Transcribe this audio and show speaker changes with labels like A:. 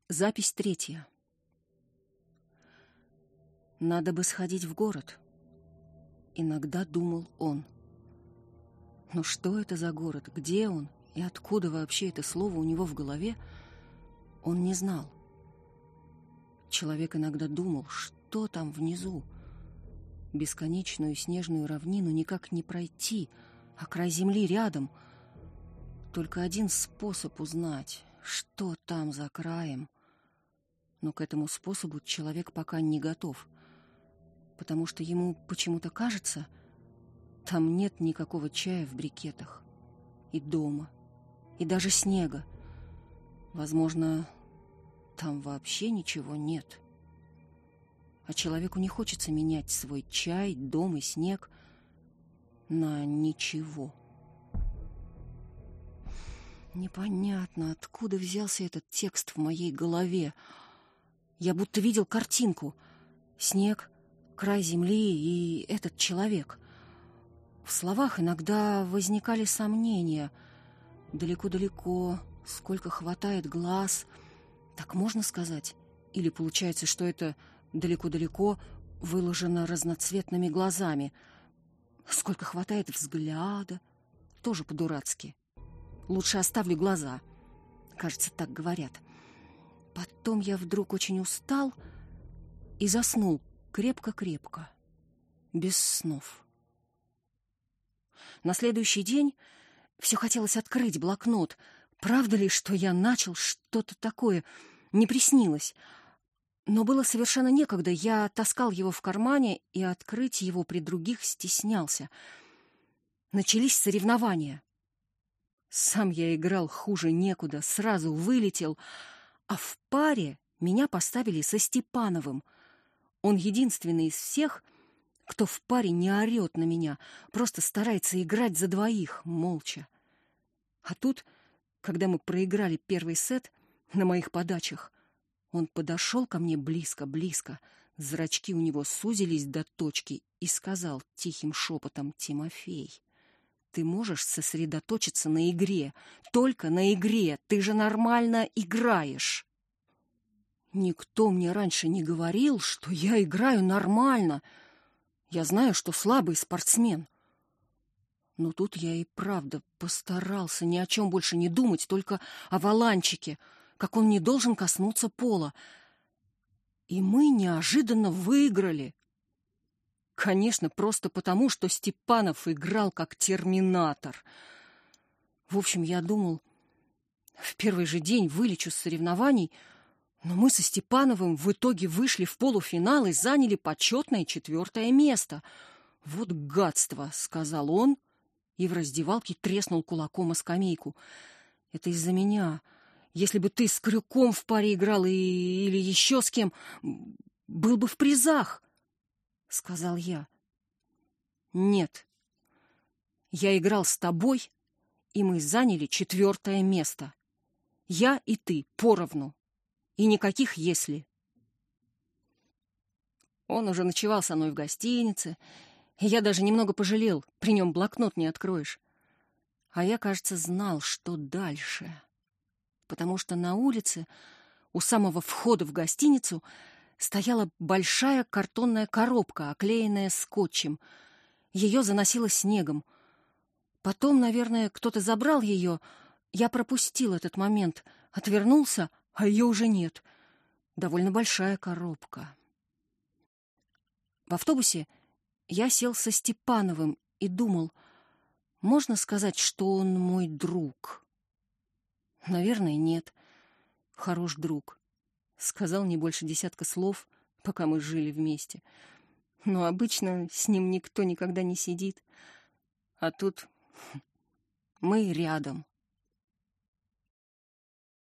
A: Запись 3. Надо бы сходить в город. Иногда думал он. Но что это за город, где он и откуда вообще это слово у него в голове, он не знал. Человек иногда думал, что там внизу. Бесконечную снежную равнину никак не пройти, а край земли рядом. Только один способ узнать, что там за краем. Но к этому способу человек пока не готов, потому что ему почему-то кажется, там нет никакого чая в брикетах, и дома, и даже снега. Возможно, там вообще ничего нет. А человеку не хочется менять свой чай, дом и снег на ничего. Непонятно, откуда взялся этот текст в моей голове. Я будто видел картинку. Снег, край земли и этот человек. В словах иногда возникали сомнения. Далеко-далеко, сколько хватает глаз. Так можно сказать? Или получается, что это далеко-далеко выложено разноцветными глазами? Сколько хватает взгляда? Тоже по-дурацки. Лучше оставлю глаза. Кажется, так говорят. Потом я вдруг очень устал и заснул крепко-крепко, без снов. На следующий день все хотелось открыть блокнот. Правда ли, что я начал что-то такое? Не приснилось. Но было совершенно некогда. Я таскал его в кармане, и открыть его при других стеснялся. Начались соревнования. Сам я играл хуже некуда, сразу вылетел. А в паре меня поставили со Степановым. Он единственный из всех, кто в паре не орет на меня, просто старается играть за двоих, молча. А тут, когда мы проиграли первый сет на моих подачах, он подошел ко мне близко-близко, зрачки у него сузились до точки, и сказал тихим шепотом: «Тимофей, ты можешь сосредоточиться на игре, только на игре, ты же нормально играешь». Никто мне раньше не говорил, что я играю нормально. Я знаю, что слабый спортсмен. Но тут я и правда постарался ни о чем больше не думать, только о валанчике, как он не должен коснуться пола. И мы неожиданно выиграли. Конечно, просто потому, что Степанов играл как терминатор. В общем, я думал, в первый же день вылечу с соревнований, но мы со Степановым в итоге вышли в полуфинал и заняли почетное 4 место. «Вот гадство», — сказал он, и в раздевалке треснул кулаком о скамейку. «Это из-за меня. Если бы ты с Крюком в паре играл или еще с кем, был бы в призах», — сказал я. «Нет. Я играл с тобой, и мы заняли 4 место. Я и ты поровну. И никаких «если». Он уже ночевал со мной в гостинице, и я даже немного пожалел, при нем блокнот не откроешь. А я, кажется, знал, что дальше. Потому что на улице, у самого входа в гостиницу, стояла большая картонная коробка, оклеенная скотчем. Ее заносило снегом. Потом, наверное, кто-то забрал ее. Я пропустил этот момент, отвернулся, а ее уже нет. Довольно большая коробка. В автобусе я сел со Степановым и думал, можно сказать, что он мой друг? Наверное, нет. Хорош друг. Сказал не больше 10 слов, пока мы жили вместе. Но обычно с ним никто никогда не сидит. А тут мы рядом.